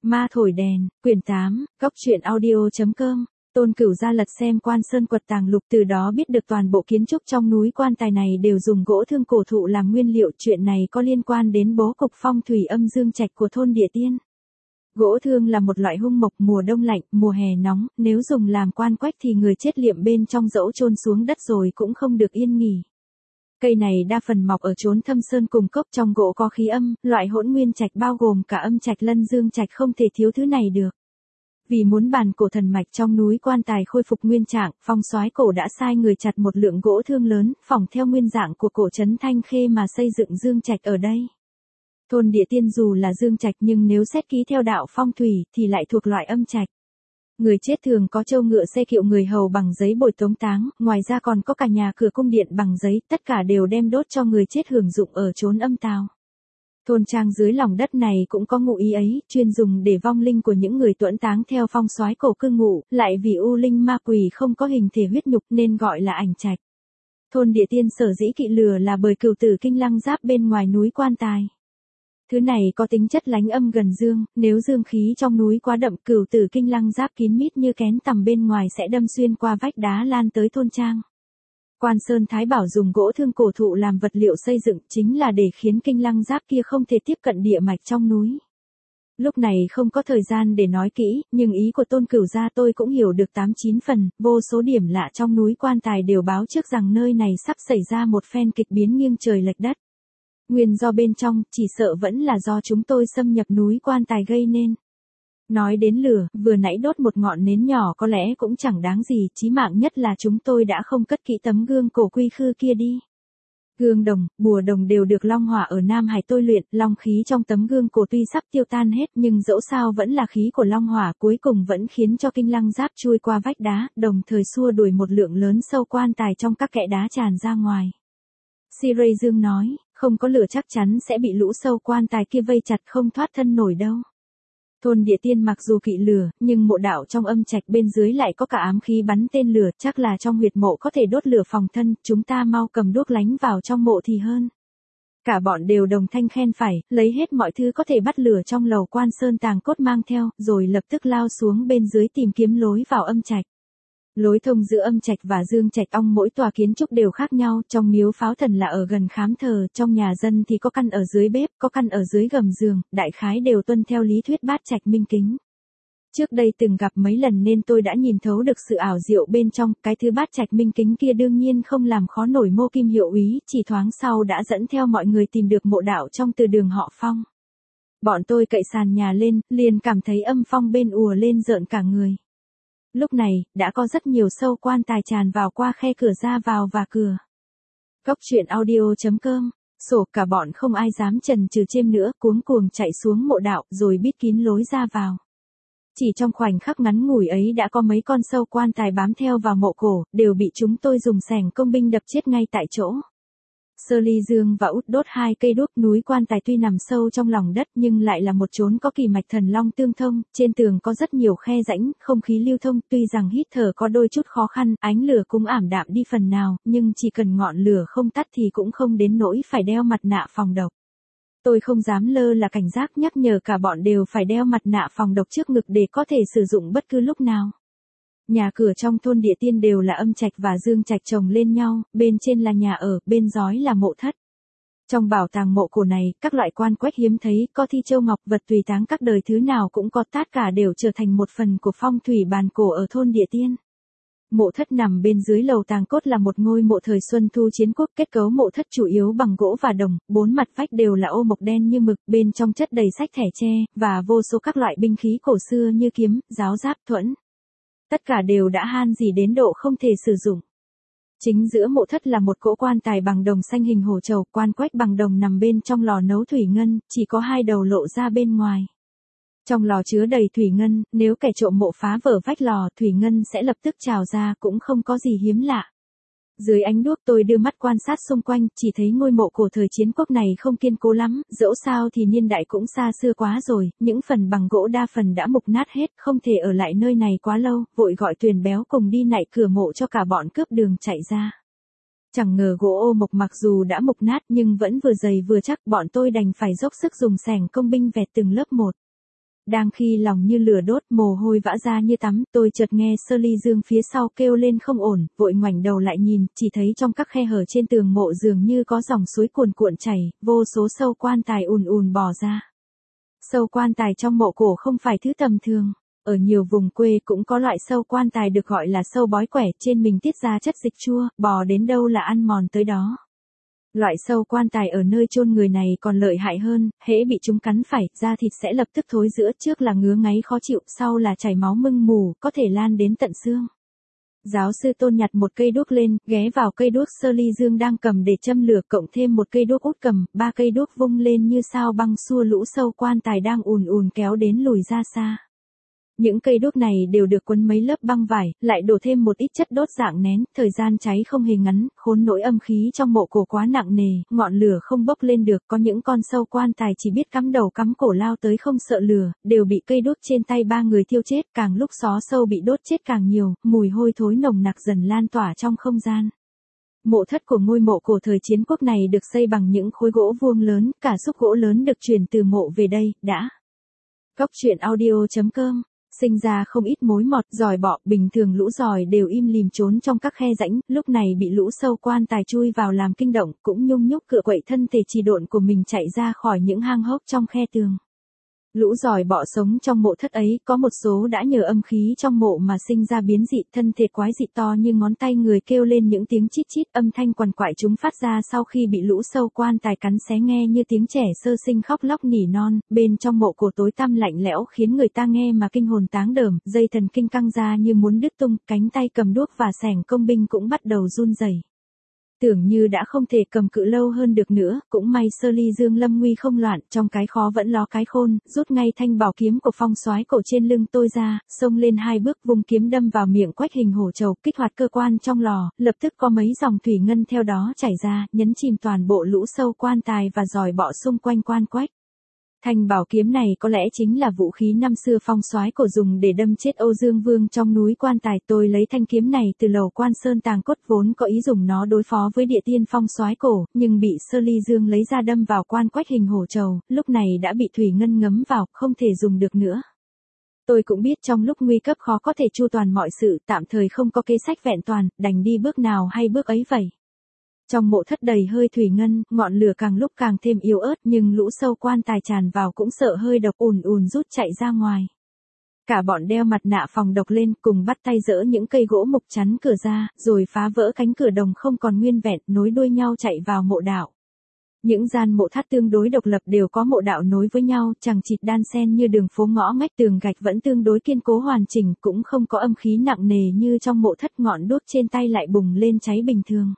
Ma thổi đèn, quyển 8, góc truyện audio.com. Tôn Cửu ra lật xem Quan Sơn quật tàng lục, từ đó biết được toàn bộ kiến trúc trong núi quan tài này đều dùng gỗ thương cổ thụ làm nguyên liệu. Chuyện này có liên quan đến bố cục phong thủy âm dương trạch của thôn Địa Tiên. Gỗ thương là một loại hung mộc, mùa đông lạnh, mùa hè nóng, nếu dùng làm quan quách thì người chết liệm bên trong dẫu chôn xuống đất rồi cũng không được yên nghỉ. Cây này đa phần mọc ở chốn thâm sơn cùng cốc, trong gỗ có khí âm, loại hỗn nguyên trạch bao gồm cả âm trạch lân dương trạch, không thể thiếu thứ này được. Vì muốn bàn cổ thần mạch trong núi quan tài khôi phục nguyên trạng, phong soái cổ đã sai người chặt một lượng gỗ thương lớn, phỏng theo nguyên dạng của cổ trấn Thanh Khê mà xây dựng dương trạch ở đây. Thôn Địa Tiên dù là dương trạch nhưng nếu xét ký theo đạo phong thủy thì lại thuộc loại âm trạch. Người chết thường có trâu ngựa xe kiệu người hầu bằng giấy bồi tống táng, ngoài ra còn có cả nhà cửa cung điện bằng giấy, tất cả đều đem đốt cho người chết hưởng dụng ở chốn âm tào. Thôn trang dưới lòng đất này cũng có ngụ ý ấy, chuyên dùng để vong linh của những người tuẫn táng theo phong soái cổ cư ngụ, lại vì u linh ma quỷ không có hình thể huyết nhục nên gọi là ảnh trạch. Thôn Địa Tiên sở dĩ kỵ lửa là bởi cửu tử kinh lăng giáp bên ngoài núi quan tài. Thứ này có tính chất lánh âm gần dương, nếu dương khí trong núi quá đậm, cửu tử kinh lăng giáp kín mít như kén tằm bên ngoài sẽ đâm xuyên qua vách đá lan tới thôn trang. Quan Sơn Thái Bảo dùng gỗ thương cổ thụ làm vật liệu xây dựng chính là để khiến kinh lăng giáp kia không thể tiếp cận địa mạch trong núi. Lúc này không có thời gian để nói kỹ, nhưng ý của Tôn Cửu gia tôi cũng hiểu được 8-9 phần, vô số điểm lạ trong núi quan tài đều báo trước rằng nơi này sắp xảy ra một phen kịch biến nghiêng trời lệch đất. Nguyên do bên trong, chỉ sợ vẫn là do chúng tôi xâm nhập núi quan tài gây nên. Nói đến lửa, vừa nãy đốt một ngọn nến nhỏ có lẽ cũng chẳng đáng gì, chí mạng nhất là chúng tôi đã không cất kỹ tấm gương cổ quy khư kia đi. Gương đồng, bùa đồng đều được long hỏa ở Nam Hải tôi luyện, long khí trong tấm gương cổ tuy sắp tiêu tan hết nhưng dẫu sao vẫn là khí của long hỏa, cuối cùng vẫn khiến cho kinh lăng giáp chui qua vách đá, đồng thời xua đuổi một lượng lớn sâu quan tài trong các kẽ đá tràn ra ngoài. Siray Dương nói, không có lửa chắc chắn sẽ bị lũ sâu quan tài kia vây chặt không thoát thân nổi đâu. Thôn Địa Tiên mặc dù kỵ lửa, nhưng mộ đạo trong âm trạch bên dưới lại có cả ám khí bắn tên lửa, chắc là trong huyệt mộ có thể đốt lửa phòng thân, chúng ta mau cầm đuốc lánh vào trong mộ thì hơn. Cả bọn đều đồng thanh khen phải, lấy hết mọi thứ có thể bắt lửa trong lầu Quan Sơn tàng cốt mang theo, rồi lập tức lao xuống bên dưới tìm kiếm lối vào âm trạch. Lối thông giữa âm trạch và dương trạch ong mỗi tòa kiến trúc đều khác nhau, trong miếu Pháo Thần là ở gần khám thờ, trong nhà dân thì có căn ở dưới bếp, có căn ở dưới gầm giường, đại khái đều tuân theo lý thuyết bát trạch minh kính. Trước đây từng gặp mấy lần nên tôi đã nhìn thấu được sự ảo diệu bên trong, cái thứ bát trạch minh kính kia đương nhiên không làm khó nổi Mô Kim Hiệu úy, chỉ thoáng sau đã dẫn theo mọi người tìm được mộ đạo trong từ đường họ Phong. Bọn tôi cậy sàn nhà lên, liền cảm thấy âm phong bên ùa lên rợn cả người. Lúc này, đã có rất nhiều sâu quan tài tràn vào qua khe cửa ra vào và cửa. Góc truyện audio.com, sổ cả bọn không ai dám chần chừ chêm nữa, cuống cuồng chạy xuống mộ đạo rồi bít kín lối ra vào. Chỉ trong khoảnh khắc ngắn ngủi ấy đã có mấy con sâu quan tài bám theo vào mộ cổ, đều bị chúng tôi dùng xẻng công binh đập chết ngay tại chỗ. Sơ Ly Dương và Út đốt 2 cây đuốc. Núi quan tài tuy nằm sâu trong lòng đất nhưng lại là một chốn có kỳ mạch thần long tương thông, trên tường có rất nhiều khe rãnh, không khí lưu thông, tuy rằng hít thở có đôi chút khó khăn, ánh lửa cũng ảm đạm đi phần nào, nhưng chỉ cần ngọn lửa không tắt thì cũng không đến nỗi phải đeo mặt nạ phòng độc. Tôi không dám lơ là cảnh giác, nhắc nhở cả bọn đều phải đeo mặt nạ phòng độc trước ngực để có thể sử dụng bất cứ lúc nào. Nhà cửa trong thôn Địa Tiên đều là âm trạch và dương trạch chồng lên nhau, bên trên là nhà ở, bên dưới là mộ thất. Trong bảo tàng mộ cổ này, các loại quan quách hiếm thấy, có thi châu ngọc, vật tùy táng các đời thứ nào cũng có, tất cả đều trở thành một phần của phong thủy bàn cổ ở thôn Địa Tiên. Mộ thất nằm bên dưới lầu tàng cốt là một ngôi mộ thời Xuân Thu Chiến Quốc, kết cấu mộ thất chủ yếu bằng gỗ và đồng, 4 mặt vách đều là ô mộc đen như mực, bên trong chất đầy sách thẻ tre, và vô số các loại binh khí cổ xưa như kiếm, giáo giáp, thuẫn. Tất cả đều đã han rỉ đến độ không thể sử dụng. Chính giữa mộ thất là một cỗ quan tài bằng đồng xanh hình hổ trầu, quan quách bằng đồng nằm bên trong lò nấu thủy ngân, chỉ có 2 đầu lộ ra bên ngoài. Trong lò chứa đầy thủy ngân, nếu kẻ trộm mộ phá vỡ vách lò, thủy ngân sẽ lập tức trào ra, cũng không có gì hiếm lạ. Dưới ánh đuốc tôi đưa mắt quan sát xung quanh, chỉ thấy ngôi mộ cổ thời Chiến Quốc này không kiên cố lắm, dẫu sao thì niên đại cũng xa xưa quá rồi, những phần bằng gỗ đa phần đã mục nát hết, không thể ở lại nơi này quá lâu, vội gọi Tuyền Béo cùng đi nạy cửa mộ cho cả bọn cướp đường chạy ra. Chẳng ngờ gỗ ô mộc mặc dù đã mục nát nhưng vẫn vừa dày vừa chắc, bọn tôi đành phải dốc sức dùng xẻng công binh vẹt từng lớp một. Đang khi lòng như lửa đốt, mồ hôi vã ra như tắm, tôi chợt nghe Sơ Ly Dương phía sau kêu lên không ổn, vội ngoảnh đầu lại nhìn, chỉ thấy trong các khe hở trên tường mộ dường như có dòng suối cuồn cuộn chảy, vô số sâu quan tài ùn ùn bò ra. Sâu quan tài trong mộ cổ không phải thứ tầm thường. Ở nhiều vùng quê cũng có loại sâu quan tài được gọi là sâu bói quẻ, trên mình tiết ra chất dịch chua, bò đến đâu là ăn mòn tới đó. Loại sâu quan tài ở nơi chôn người này còn lợi hại hơn, hễ bị chúng cắn phải, da thịt sẽ lập tức thối rữa, trước là ngứa ngáy khó chịu, sau là chảy máu mưng mù, có thể lan đến tận xương. Giáo sư Tôn nhặt một cây đuốc lên, ghé vào cây đuốc Sơ Ly Dương đang cầm để châm lửa, cộng thêm một cây đuốc út cầm, 3 cây đuốc vung lên như sao băng xua lũ sâu quan tài đang ùn ùn kéo đến lùi ra xa. Những cây đuốc này đều được quấn mấy lớp băng vải, lại đổ thêm một ít chất đốt dạng nén, thời gian cháy không hề ngắn, khốn nỗi âm khí trong mộ cổ quá nặng nề, ngọn lửa không bốc lên được, có những con sâu quan tài chỉ biết cắm đầu cắm cổ lao tới không sợ lửa, đều bị cây đuốc trên tay 3 người thiêu chết, càng lúc xó sâu bị đốt chết càng nhiều, mùi hôi thối nồng nặc dần lan tỏa trong không gian. Mộ thất của ngôi mộ cổ thời chiến quốc này được xây bằng những khối gỗ vuông lớn, cả xúc gỗ lớn được chuyển từ mộ về đây, đã. Góc truyện audio.com Sinh ra không ít mối mọt, giòi bọ, bình thường lũ giòi đều im lìm trốn trong các khe rãnh, lúc này bị lũ sâu quan tài chui vào làm kinh động, cũng nhung nhúc cựa quậy thân thể trì độn của mình chạy ra khỏi những hang hốc trong khe tường. Lũ giòi bọ sống trong mộ thất ấy, có một số đã nhờ âm khí trong mộ mà sinh ra biến dị, thân thể quái dị to như ngón tay người, kêu lên những tiếng chít chít, âm thanh quằn quại chúng phát ra sau khi bị lũ sâu quan tài cắn xé nghe như tiếng trẻ sơ sinh khóc lóc nỉ non, bên trong mộ cổ tối tăm lạnh lẽo khiến người ta nghe mà kinh hồn táng đờm, dây thần kinh căng ra như muốn đứt tung, cánh tay cầm đuốc và xẻng công binh cũng bắt đầu run rẩy. Tưởng như đã không thể cầm cự lâu hơn được nữa, cũng may Sơ Ly Dương lâm nguy không loạn, trong cái khó vẫn ló cái khôn, rút ngay thanh bảo kiếm của Phong Soái Cổ trên lưng tôi ra, xông lên 2 bước vùng kiếm đâm vào miệng Quách Hình Hổ Trầu, kích hoạt cơ quan trong lò, lập tức có mấy dòng thủy ngân theo đó chảy ra, nhấn chìm toàn bộ lũ sâu quan tài và giòi bọ xung quanh quan quách. Thanh bảo kiếm này có lẽ chính là vũ khí năm xưa Phong Soái Cổ dùng để đâm chết Âu Dương Vương trong núi quan tài. Tôi lấy thanh kiếm này từ lầu Quan Sơn tàng cốt, vốn có ý dùng nó đối phó với địa tiên Phong Soái Cổ, nhưng bị Sơ Ly Dương lấy ra đâm vào quan Quách Hình Hổ Trầu, lúc này đã bị thủy ngân ngấm vào, không thể dùng được nữa. Tôi cũng biết trong lúc nguy cấp khó có thể chu toàn mọi sự, tạm thời không có kế sách vẹn toàn, đành đi bước nào hay bước ấy vậy. Trong mộ thất đầy hơi thủy ngân, ngọn lửa càng lúc càng thêm yếu ớt, nhưng lũ sâu quan tài tràn vào cũng sợ hơi độc, ùn ùn rút chạy ra ngoài. Cả bọn đeo mặt nạ phòng độc lên, cùng bắt tay dỡ những cây gỗ mục chắn cửa ra, rồi phá vỡ cánh cửa đồng không còn nguyên vẹn, nối đuôi nhau chạy vào mộ đạo. Những gian mộ thất tương đối độc lập đều có mộ đạo nối với nhau, chằng chịt đan xen như đường phố ngõ ngách, tường gạch vẫn tương đối kiên cố hoàn chỉnh, cũng không có âm khí nặng nề như trong mộ thất, ngọn đuốc trên tay lại bùng lên cháy bình thường.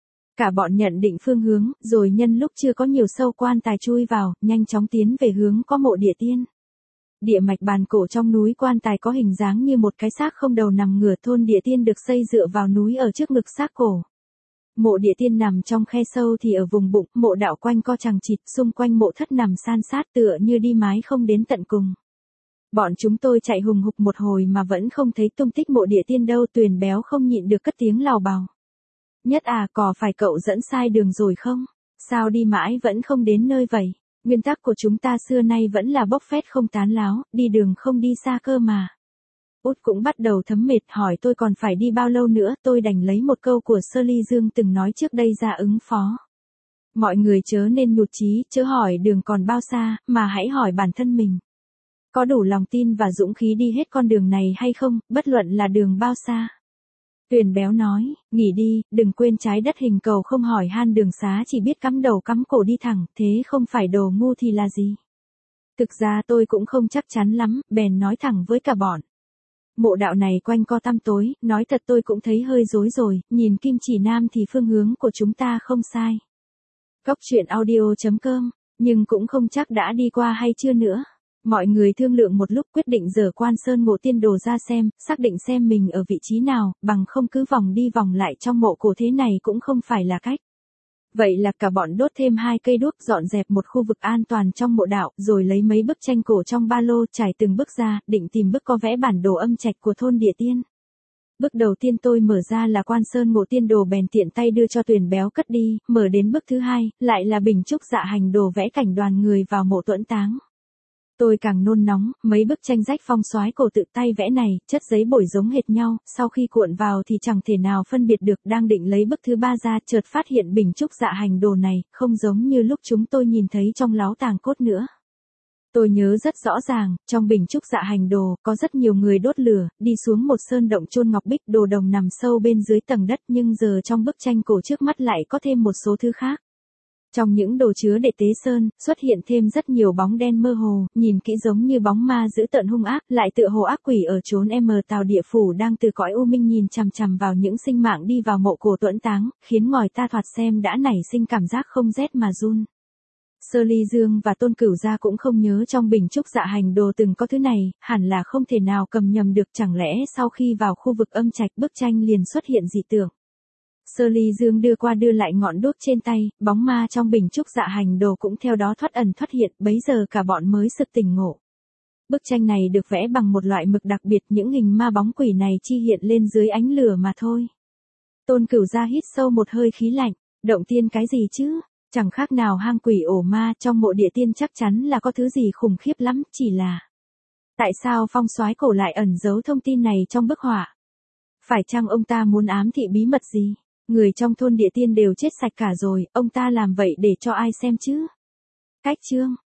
Cả bọn nhận định phương hướng, rồi nhân lúc chưa có nhiều sâu quan tài chui vào, nhanh chóng tiến về hướng có mộ địa tiên. Địa mạch bàn cổ trong núi quan tài có hình dáng như một cái xác không đầu nằm ngửa, thôn địa tiên được xây dựa vào núi ở trước ngực xác cổ. Mộ địa tiên nằm trong khe sâu thì ở vùng bụng, mộ đạo quanh co chằng chịt, xung quanh mộ thất nằm san sát tựa như đi mái không đến tận cùng. Bọn chúng tôi chạy hùng hục một hồi mà vẫn không thấy tung tích mộ địa tiên đâu. Tuyền béo không nhịn được cất tiếng lào bào. Nhất à, có phải cậu dẫn sai đường rồi không? Sao đi mãi vẫn không đến nơi vậy? Nguyên tắc của chúng ta xưa nay vẫn là bốc phét không tán láo, đi đường không đi xa cơ mà. Út cũng bắt đầu thấm mệt, hỏi tôi còn phải đi bao lâu nữa. Tôi đành lấy một câu của Sơ Ly Dương từng nói trước đây ra ứng phó. Mọi người chớ nên nhụt chí, chớ hỏi đường còn bao xa, mà hãy hỏi bản thân mình. Có đủ lòng tin và dũng khí đi hết con đường này hay không, bất luận là đường bao xa. Tuyền béo nói, nghỉ đi, đừng quên trái đất hình cầu không hỏi han đường xá, chỉ biết cắm đầu cắm cổ đi thẳng, thế không phải đồ ngu thì là gì. Thực ra tôi cũng không chắc chắn lắm, bèn nói thẳng với cả bọn. Mộ đạo này quanh co tăm tối, nói thật tôi cũng thấy hơi rối rồi, nhìn kim chỉ nam thì phương hướng của chúng ta không sai. Góc truyện audio.com, nhưng cũng không chắc đã đi qua hay chưa nữa. Mọi người thương lượng một lúc quyết định dở Quan Sơn mộ tiên đồ ra xem, xác định xem mình ở vị trí nào, bằng không cứ vòng đi vòng lại trong mộ cổ thế này cũng không phải là cách. Vậy là cả bọn đốt thêm 2 cây đuốc, dọn dẹp một khu vực an toàn trong mộ đạo, rồi lấy mấy bức tranh cổ trong ba lô, trải từng bức ra, định tìm bức có vẽ bản đồ âm trạch của thôn địa tiên. Bức đầu tiên tôi mở ra là Quan Sơn mộ tiên đồ, bèn tiện tay đưa cho Tuyền béo cất đi, mở đến bức thứ 2, lại là bình trúc dạ hành đồ vẽ cảnh đoàn người vào mộ tuẫn táng. Tôi càng nôn nóng, mấy bức tranh rách phong soái cổ tự tay vẽ này, chất giấy bổi giống hệt nhau, sau khi cuộn vào thì chẳng thể nào phân biệt được, đang định lấy bức thứ ba ra, chợt phát hiện bình trúc dạ hành đồ này, không giống như lúc chúng tôi nhìn thấy trong láo tàng cốt nữa. Tôi nhớ rất rõ ràng, trong bình trúc dạ hành đồ, có rất nhiều người đốt lửa, đi xuống một sơn động chôn ngọc bích đồ đồng nằm sâu bên dưới tầng đất, nhưng giờ trong bức tranh cổ trước mắt lại có thêm một số thứ khác. Trong những đồ chứa để tế sơn, xuất hiện thêm rất nhiều bóng đen mơ hồ, nhìn kỹ giống như bóng ma dữ tợn hung ác, lại tựa hồ ác quỷ ở chốn Tào địa phủ đang từ cõi u minh nhìn chằm chằm vào những sinh mạng đi vào mộ cổ tuẫn táng, khiến ngòi ta thoạt xem đã nảy sinh cảm giác không rét mà run. Sơ Ly Dương và Tôn Cửu Gia cũng không nhớ trong bình trúc dạ hành đồ từng có thứ này, hẳn là không thể nào cầm nhầm được, chẳng lẽ sau khi vào khu vực âm trạch bức tranh liền xuất hiện dị tượng. Sơ Ly Dương đưa qua đưa lại ngọn đuốc trên tay, bóng ma trong bình trúc dạ hành đồ cũng theo đó thoát ẩn thoát hiện, bấy giờ cả bọn mới sực tỉnh ngộ. Bức tranh này được vẽ bằng một loại mực đặc biệt, những hình ma bóng quỷ này chi hiện lên dưới ánh lửa mà thôi. Tôn Cửu Gia hít sâu một hơi khí lạnh, động tiên cái gì chứ? Chẳng khác nào hang quỷ ổ ma, trong mộ địa tiên chắc chắn là có thứ gì khủng khiếp lắm, chỉ là tại sao phong soái cổ lại ẩn giấu thông tin này trong bức họa? Phải chăng ông ta muốn ám thị bí mật gì? Người trong thôn địa tiên đều chết sạch cả rồi, ông ta làm vậy để cho ai xem chứ? Cách chương